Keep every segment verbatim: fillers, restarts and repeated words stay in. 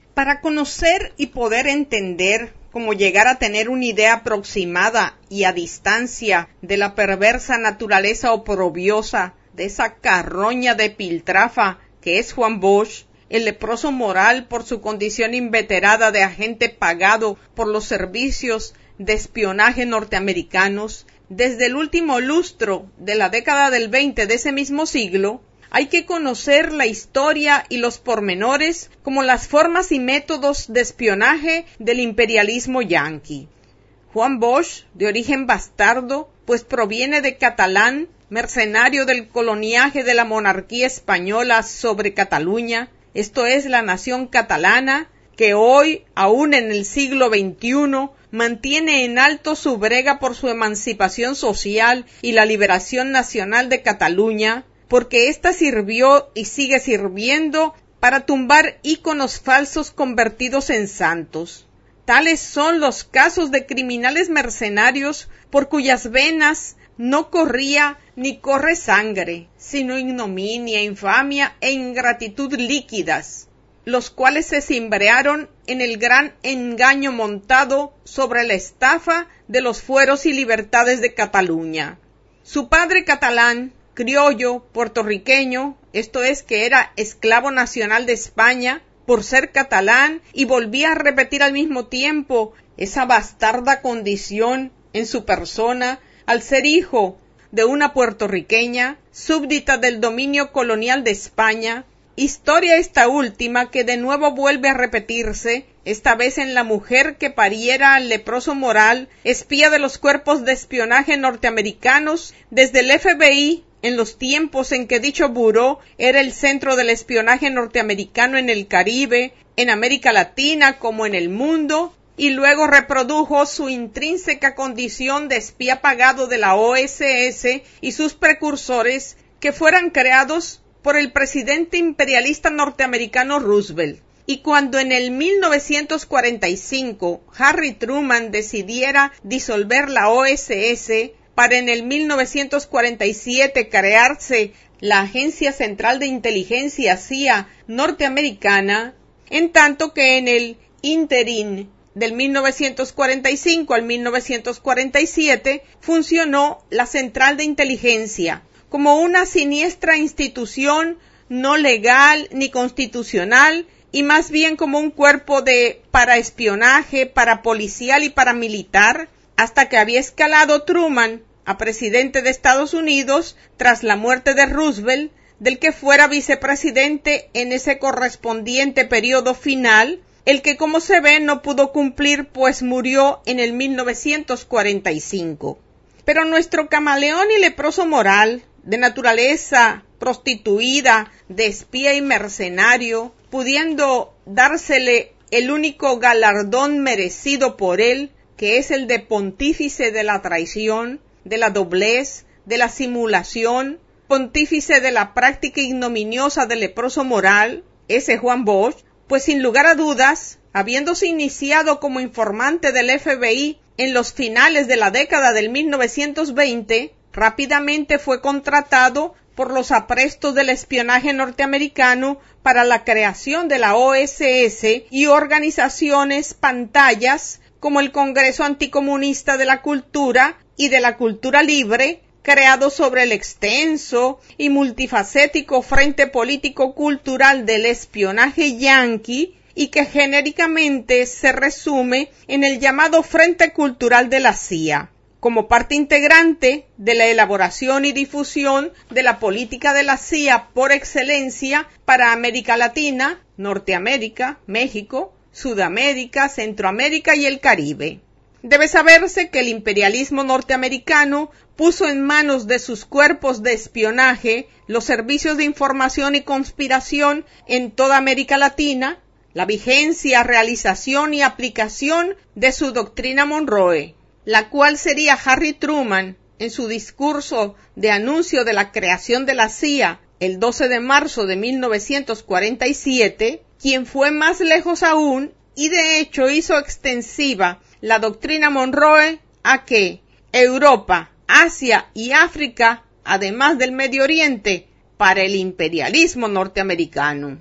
Para conocer y poder entender cómo llegar a tener una idea aproximada y a distancia de la perversa naturaleza oprobiosa de esa carroña de piltrafa que es Juan Bosch, el leproso moral por su condición inveterada de agente pagado por los servicios de espionaje norteamericanos, desde el último lustro de la década del veinte de ese mismo siglo, hay que conocer la historia y los pormenores como las formas y métodos de espionaje del imperialismo yanqui. Juan Bosch, de origen bastardo, pues proviene de catalán, mercenario del coloniaje de la monarquía española sobre Cataluña, esto es la nación catalana, que hoy, aún en el siglo veintiuno, mantiene en alto su brega por su emancipación social y la liberación nacional de Cataluña, porque ésta sirvió y sigue sirviendo para tumbar íconos falsos convertidos en santos. Tales son los casos de criminales mercenarios por cuyas venas no corría ni corre sangre, sino ignominia, infamia e ingratitud líquidas, los cuales se cimbrearon en el gran engaño montado sobre la estafa de los fueros y libertades de Cataluña. Su padre catalán, criollo, puertorriqueño, esto es que era esclavo nacional de España por ser catalán y volvía a repetir al mismo tiempo esa bastarda condición en su persona al ser hijo de una puertorriqueña, súbdita del dominio colonial de España, historia esta última que de nuevo vuelve a repetirse, esta vez en la mujer que pariera al leproso moral, espía de los cuerpos de espionaje norteamericanos desde el F B I, en los tiempos en que dicho buró era el centro del espionaje norteamericano en el Caribe, en América Latina como en el mundo, y luego reprodujo su intrínseca condición de espía pagado de la O S S y sus precursores que fueran creados por el presidente imperialista norteamericano Roosevelt. Y cuando en el mil novecientos cuarenta y cinco Harry Truman decidiera disolver la O S S, para en el mil novecientos cuarenta y siete crearse la Agencia Central de Inteligencia C I A norteamericana, en tanto que en el ínterin del mil novecientos cuarenta y cinco al mil novecientos cuarenta y siete funcionó la Central de Inteligencia como una siniestra institución no legal ni constitucional y más bien como un cuerpo de paraespionaje, parapolicial y paramilitar, hasta que había escalado Truman a presidente de Estados Unidos tras la muerte de Roosevelt, del que fuera vicepresidente en ese correspondiente periodo final, el que como se ve no pudo cumplir pues murió en el mil novecientos cuarenta y cinco. Pero nuestro camaleón y leproso moral, de naturaleza prostituida, de espía y mercenario, pudiendo dársele el único galardón merecido por él, que es el de pontífice de la traición, de la doblez, de la simulación, pontífice de la práctica ignominiosa del leproso moral, ese Juan Bosch, pues sin lugar a dudas, habiéndose iniciado como informante del F B I en los finales de la década del mil novecientos veinte, rápidamente fue contratado por los aprestos del espionaje norteamericano para la creación de la O S S y organizaciones pantallas como el Congreso Anticomunista de la Cultura y de la Cultura Libre, creado sobre el extenso y multifacético frente político-cultural del espionaje yanqui y que genéricamente se resume en el llamado Frente Cultural de la C I A, como parte integrante de la elaboración y difusión de la política de la C I A por excelencia para América Latina, Norteamérica, México, Sudamérica, Centroamérica y el Caribe. Debe saberse que el imperialismo norteamericano puso en manos de sus cuerpos de espionaje los servicios de información y conspiración en toda América Latina, la vigencia, realización y aplicación de su doctrina Monroe, la cual sería Harry Truman en su discurso de anuncio de la creación de la C I A el doce de marzo de mil novecientos cuarenta y siete, quien fue más lejos aún y de hecho hizo extensiva la doctrina Monroe a que Europa, Asia y África, además del Medio Oriente, para el imperialismo norteamericano.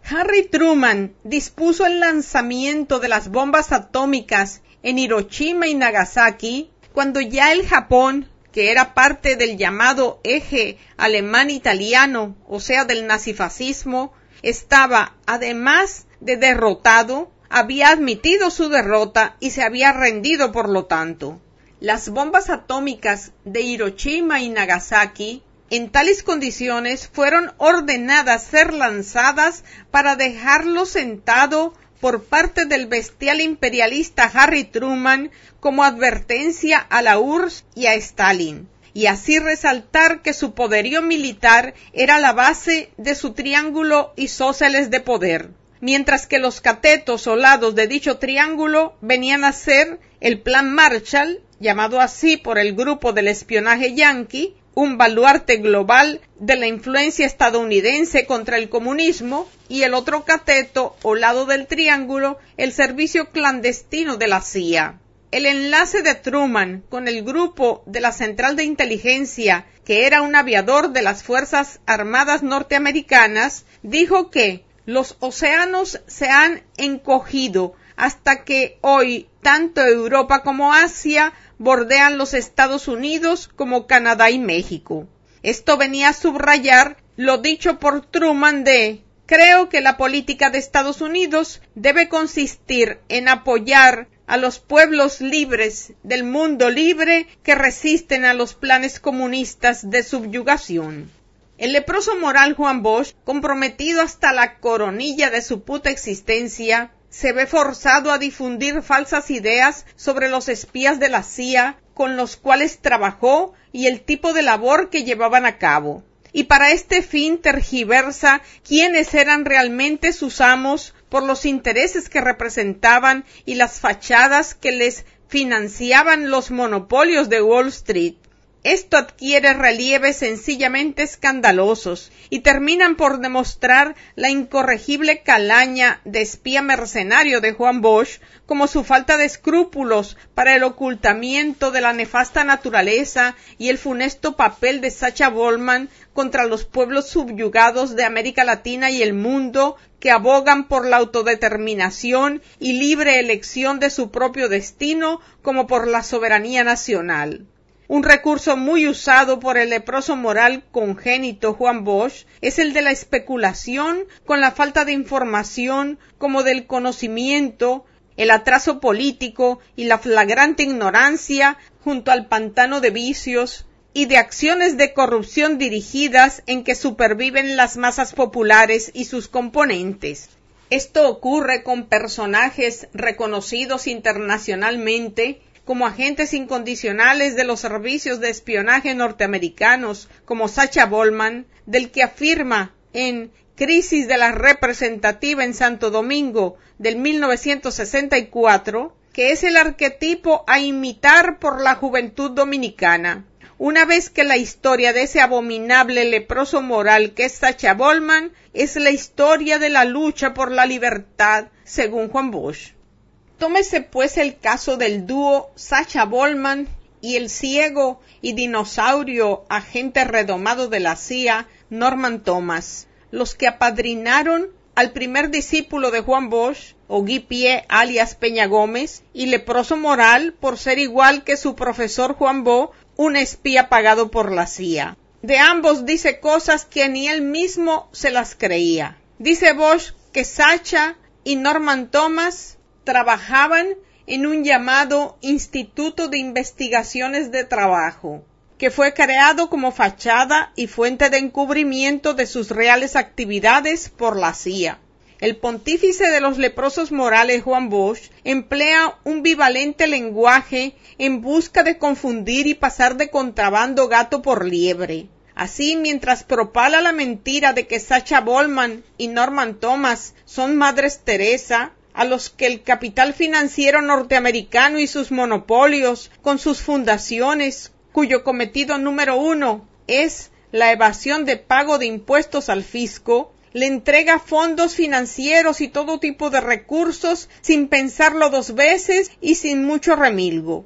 Harry Truman dispuso el lanzamiento de las bombas atómicas en Hiroshima y Nagasaki cuando ya el Japón, que era parte del llamado eje alemán-italiano, o sea del nazifascismo, estaba, además de derrotado, había admitido su derrota y se había rendido por lo tanto. Las bombas atómicas de Hiroshima y Nagasaki, en tales condiciones, fueron ordenadas ser lanzadas para dejarlo sentado por parte del bestial imperialista Harry Truman como advertencia a la U R S S y a Stalin, y así resaltar que su poderío militar era la base de su triángulo isósceles de poder, mientras que los catetos o lados de dicho triángulo venían a ser el Plan Marshall, llamado así por el grupo del espionaje yanqui, un baluarte global de la influencia estadounidense contra el comunismo, y el otro cateto o lado del triángulo, el servicio clandestino de la C I A. El enlace de Truman con el grupo de la Central de Inteligencia, que era un aviador de las Fuerzas Armadas norteamericanas, dijo que los océanos se han encogido hasta que hoy tanto Europa como Asia bordean los Estados Unidos como Canadá y México. Esto venía a subrayar lo dicho por Truman de: creo que la política de Estados Unidos debe consistir en apoyar a los pueblos libres del mundo libre que resisten a los planes comunistas de subyugación. El leproso moral Juan Bosch, comprometido hasta la coronilla de su puta existencia, se ve forzado a difundir falsas ideas sobre los espías de la C I A con los cuales trabajó y el tipo de labor que llevaban a cabo. Y para este fin tergiversa quiénes eran realmente sus amos por los intereses que representaban y las fachadas que les financiaban los monopolios de Wall Street. Esto adquiere relieves sencillamente escandalosos y terminan por demostrar la incorregible calaña de espía mercenario de Juan Bosch, como su falta de escrúpulos para el ocultamiento de la nefasta naturaleza y el funesto papel de Sacha Bollman contra los pueblos subyugados de América Latina y el mundo que abogan por la autodeterminación y libre elección de su propio destino como por la soberanía nacional. Un recurso muy usado por el leproso moral congénito Juan Bosch es el de la especulación con la falta de información como del conocimiento, el atraso político y la flagrante ignorancia junto al pantano de vicios y de acciones de corrupción dirigidas en que superviven las masas populares y sus componentes. Esto ocurre con personajes reconocidos internacionalmente como agentes incondicionales de los servicios de espionaje norteamericanos, como Sacha Bollman, del que afirma en Crisis de la Representativa en Santo Domingo del mil novecientos sesenta y cuatro, que es el arquetipo a imitar por la juventud dominicana. Una vez que la historia de ese abominable leproso moral que es Sacha Bollman es la historia de la lucha por la libertad, según Juan Bosch. Tómese pues el caso del dúo Sacha Bollman y el ciego y dinosaurio agente redomado de la C I A, Norman Thomas, los que apadrinaron al primer discípulo de Juan Bosch, o Guy Pié alias Peña Gómez, y leproso moral por ser igual que su profesor Juan Bo, un espía pagado por la C I A. De ambos dice cosas que ni él mismo se las creía. Dice Bosch que Sacha y Norman Thomas trabajaban en un llamado Instituto de Investigaciones de Trabajo, que fue creado como fachada y fuente de encubrimiento de sus reales actividades por la C I A. El pontífice de los leprosos morales, Juan Bosch, emplea un bivalente lenguaje en busca de confundir y pasar de contrabando gato por liebre. Así, mientras propala la mentira de que Sacha Bollman y Norman Thomas son Madres Teresa, a los que el capital financiero norteamericano y sus monopolios, con sus fundaciones, cuyo cometido número uno es la evasión de pago de impuestos al fisco, le entrega fondos financieros y todo tipo de recursos sin pensarlo dos veces y sin mucho remilgo.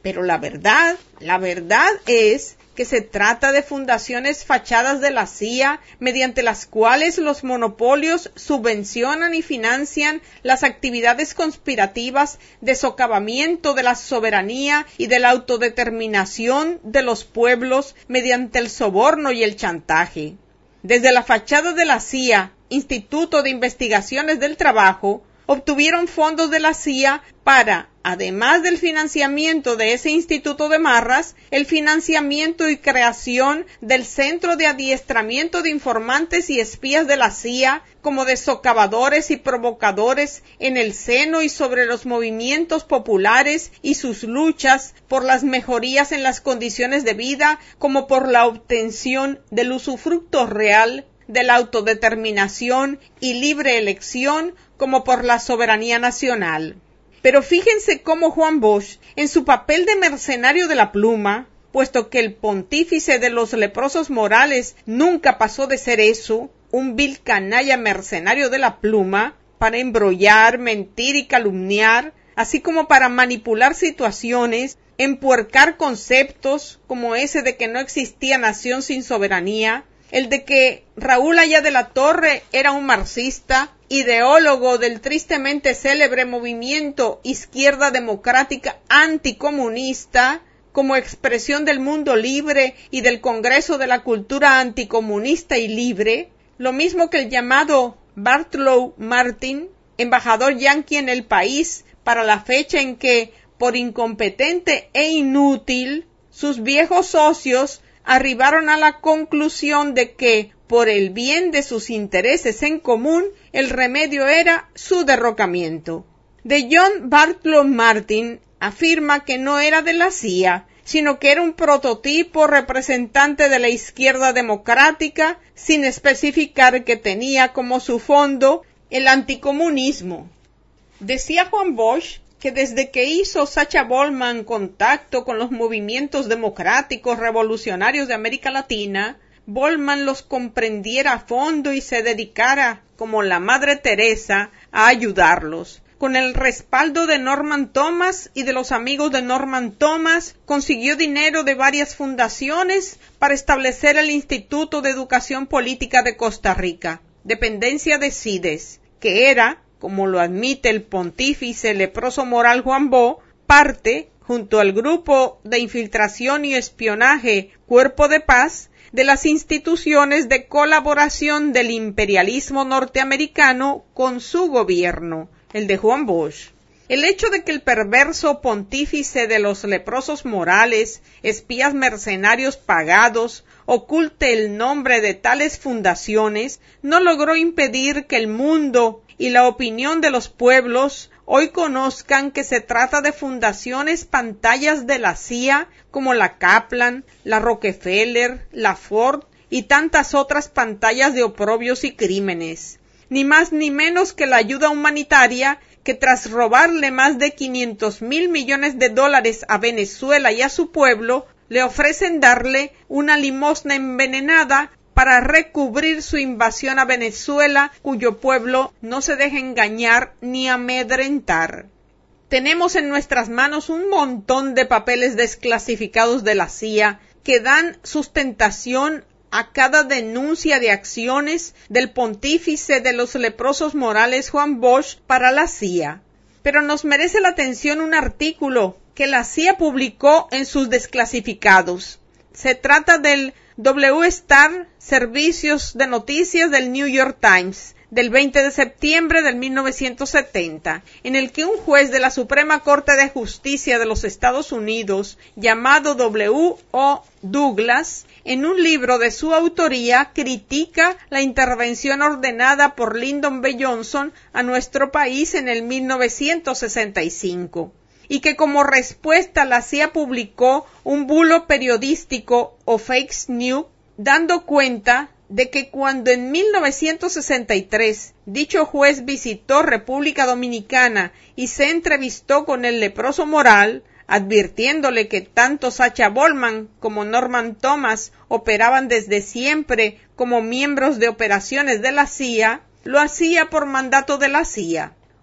Pero la verdad, la verdad es que se trata de fundaciones fachadas de la C I A, mediante las cuales los monopolios subvencionan y financian las actividades conspirativas de socavamiento de la soberanía y de la autodeterminación de los pueblos mediante el soborno y el chantaje. Desde la fachada de la C I A, Instituto de Investigaciones del Trabajo, obtuvieron fondos de la C I A para, además del financiamiento de ese instituto de marras, el financiamiento y creación del Centro de Adiestramiento de Informantes y Espías de la C I A, como de socavadores y provocadores en el seno y sobre los movimientos populares y sus luchas por las mejorías en las condiciones de vida, como por la obtención del usufructo real, de la autodeterminación y libre elección, como por la soberanía nacional. Pero fíjense cómo Juan Bosch, en su papel de mercenario de la pluma, puesto que el pontífice de los leprosos morales nunca pasó de ser eso, un vil canalla mercenario de la pluma, para embrollar, mentir y calumniar, así como para manipular situaciones, empuercar conceptos como ese de que no existía nación sin soberanía, el de que Raúl Aya de la Torre era un marxista, ideólogo del tristemente célebre movimiento Izquierda Democrática Anticomunista, como expresión del mundo libre y del Congreso de la Cultura Anticomunista y Libre, lo mismo que el llamado Bartlow Martin, embajador yanqui en el país para la fecha en que, por incompetente e inútil, sus viejos socios arribaron a la conclusión de que, por el bien de sus intereses en común, el remedio era su derrocamiento. De John Bartlow Martin afirma que no era de la C I A, sino que era un prototipo representante de la izquierda democrática, sin especificar que tenía como su fondo el anticomunismo. Decía Juan Bosch que desde que hizo Sacha Bollmann contacto con los movimientos democráticos revolucionarios de América Latina, Bollmann los comprendiera a fondo y se dedicara, como la Madre Teresa, a ayudarlos. Con el respaldo de Norman Thomas y de los amigos de Norman Thomas, consiguió dinero de varias fundaciones para establecer el Instituto de Educación Política de Costa Rica, dependencia de CIDES, que era, como lo admite el pontífice leproso moral Juan Bo, parte, junto al grupo de infiltración y espionaje Cuerpo de Paz, de las instituciones de colaboración del imperialismo norteamericano con su gobierno, el de Juan Bosch. El hecho de que el perverso pontífice de los leprosos morales, espías mercenarios pagados, oculte el nombre de tales fundaciones, no logró impedir que el mundo y la opinión de los pueblos hoy conozcan que se trata de fundaciones pantallas de la C I A como la Kaplan, la Rockefeller, la Ford y tantas otras pantallas de oprobios y crímenes. Ni más ni menos que la ayuda humanitaria que tras robarle más de quinientos mil millones de dólares a Venezuela y a su pueblo, le ofrecen darle una limosna envenenada para recubrir su invasión a Venezuela, cuyo pueblo no se deja engañar ni amedrentar. Tenemos en nuestras manos un montón de papeles desclasificados de la C I A que dan sustentación a cada denuncia de acciones del pontífice de los leprosos morales Juan Bosch para la C I A. Pero nos merece la atención un artículo que la C I A publicó en sus desclasificados. Se trata del W Star Servicios de Noticias del New York Times, del veinte de septiembre de mil novecientos setenta, en el que un juez de la Suprema Corte de Justicia de los Estados Unidos, llamado W O Douglas, en un libro de su autoría, critica la intervención ordenada por Lyndon B. Johnson a nuestro país en el mil novecientos sesenta y cinco. Y que como respuesta la C I A publicó un bulo periodístico o fake news, dando cuenta de que cuando en mil novecientos sesenta y tres dicho juez visitó República Dominicana y se entrevistó con el leproso moral, advirtiéndole que tanto Sacha Bollmann como Norman Thomas operaban desde siempre como miembros de operaciones de la C I A, lo hacía por mandato de la C I A.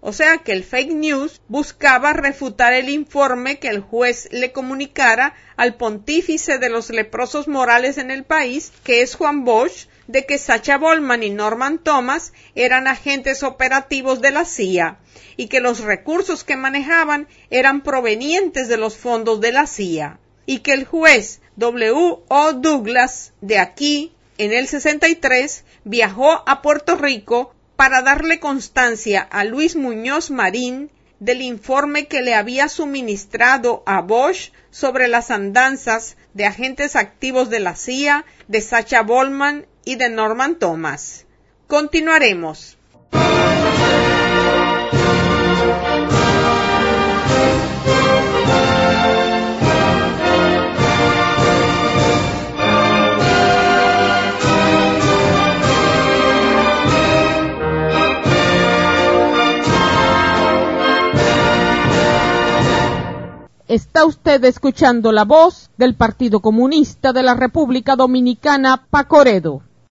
O sea que el fake news buscaba refutar el informe que el juez le comunicara al pontífice de los leprosos morales en el país, que es Juan Bosch, de que Sacha Bollman y Norman Thomas eran agentes operativos de la C I A y que los recursos que manejaban eran provenientes de los fondos de la C I A, y que el juez W O Douglas, de aquí, en el sesenta y tres, viajó a Puerto Rico para darle constancia a Luis Muñoz Marín del informe que le había suministrado a Bosch sobre las andanzas de agentes activos de la C I A, de Sacha Bollman y de Norman Thomas. Continuaremos. Está usted escuchando la voz del Partido Comunista de la República Dominicana, Pacoredo.